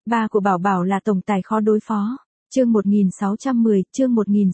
Ba của Bảo Bảo là tổng tài khó đối phó. Chương 1610, chương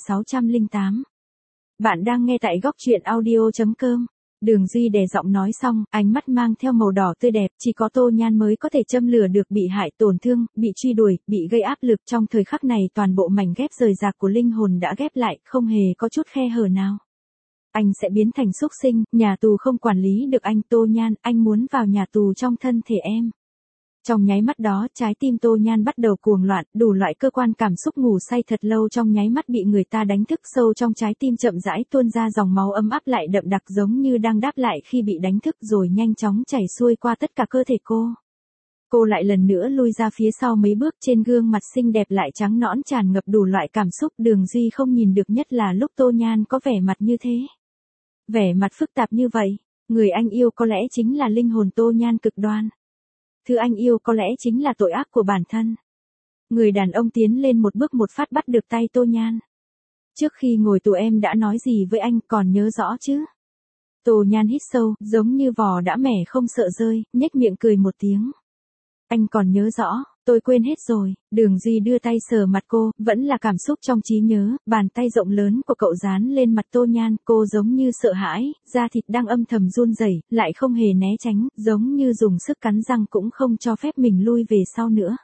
1608. Bạn đang nghe tại góc truyện audio.com. Đường Duy đè giọng nói xong, ánh mắt mang theo màu đỏ tươi đẹp, chỉ có Tô Nhan mới có thể châm lửa được bị hại, tổn thương, bị truy đuổi, bị gây áp lực. Trong thời khắc này toàn bộ mảnh ghép rời rạc của linh hồn đã ghép lại, không hề có chút khe hở nào. Anh sẽ biến thành súc sinh, nhà tù không quản lý được anh. Tô Nhan, anh muốn vào nhà tù trong thân thể em. Trong nháy mắt đó, trái tim Tô Nhan bắt đầu cuồng loạn, đủ loại cơ quan cảm xúc ngủ say thật lâu trong nháy mắt bị người ta đánh thức, sâu trong trái tim chậm rãi tuôn ra dòng máu ấm áp lại đậm đặc giống như đang đáp lại khi bị đánh thức rồi nhanh chóng chảy xuôi qua tất cả cơ thể cô. Cô lại lần nữa lui ra phía sau mấy bước, trên gương mặt xinh đẹp lại trắng nõn tràn ngập đủ loại cảm xúc. Đường Duy không nhìn được nhất là lúc Tô Nhan có vẻ mặt như thế. Vẻ mặt phức tạp như vậy, người anh yêu có lẽ chính là linh hồn Tô Nhan cực đoan. Thứ anh yêu có lẽ chính là tội ác của bản thân. Người đàn ông tiến lên một bước một phát bắt được tay Tô Nhan. Trước khi ngồi tù em đã nói gì với anh, còn nhớ rõ chứ? Tô Nhan hít sâu, giống như vò đã mẻ không sợ rơi, nhếch miệng cười một tiếng. Anh còn nhớ rõ, tôi quên hết rồi. Đường Duy đưa tay sờ mặt cô, vẫn là cảm xúc trong trí nhớ, bàn tay rộng lớn của cậu dán lên mặt Tô Nhan, cô giống như sợ hãi, da thịt đang âm thầm run rẩy, lại không hề né tránh, giống như dùng sức cắn răng cũng không cho phép mình lui về sau nữa.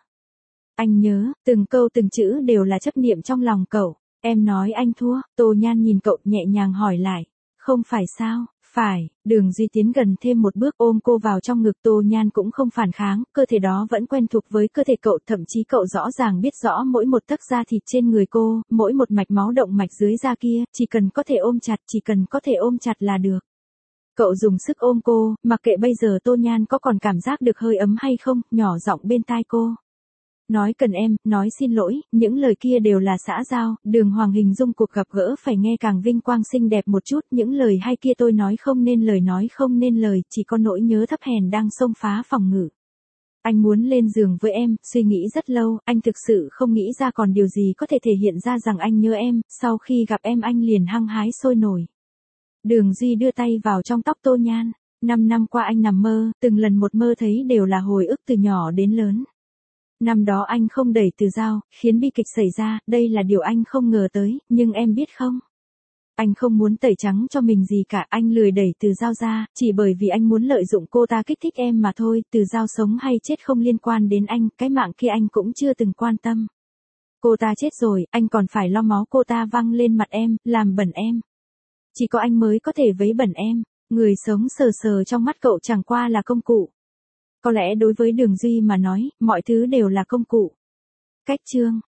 Anh nhớ, từng câu từng chữ đều là chấp niệm trong lòng cậu. Em nói anh thua. Tô Nhan nhìn cậu nhẹ nhàng hỏi lại. Không phải sao? Phải. Đường Duy tiến gần thêm một bước ôm cô vào trong ngực. Tô Nhan cũng không phản kháng, cơ thể đó vẫn quen thuộc với cơ thể cậu, thậm chí cậu rõ ràng biết rõ mỗi một tấc da thịt trên người cô, mỗi một mạch máu động mạch dưới da kia, chỉ cần có thể ôm chặt, chỉ cần có thể ôm chặt là được. Cậu dùng sức ôm cô, mặc kệ bây giờ Tô Nhan có còn cảm giác được hơi ấm hay không, nhỏ giọng bên tai cô. Nói cần em, nói xin lỗi, những lời kia đều là xã giao, đường hoàng hình dung cuộc gặp gỡ phải nghe càng vinh quang xinh đẹp một chút, những lời hay kia tôi nói không nên lời, nói không nên lời, chỉ có nỗi nhớ thấp hèn đang xông phá phòng ngự. Anh muốn lên giường với em, suy nghĩ rất lâu, anh thực sự không nghĩ ra còn điều gì có thể thể hiện ra rằng anh nhớ em, sau khi gặp em anh liền hăng hái sôi nổi. Đường Duy đưa tay vào trong tóc Tô Nhan, 5 năm qua anh nằm mơ, từng lần một mơ thấy đều là hồi ức từ nhỏ đến lớn. Năm đó anh không đẩy Từ Giao, khiến bi kịch xảy ra, đây là điều anh không ngờ tới, nhưng em biết không? Anh không muốn tẩy trắng cho mình gì cả, anh lười đẩy Từ Giao ra, chỉ bởi vì anh muốn lợi dụng cô ta kích thích em mà thôi, Từ Giao sống hay chết không liên quan đến anh, cái mạng kia anh cũng chưa từng quan tâm. Cô ta chết rồi, anh còn phải lo máu cô ta văng lên mặt em, làm bẩn em. Chỉ có anh mới có thể vấy bẩn em, người sống sờ sờ trong mắt cậu chẳng qua là công cụ. Có lẽ đối với Đường Duy mà nói, mọi thứ đều là công cụ. Cách chương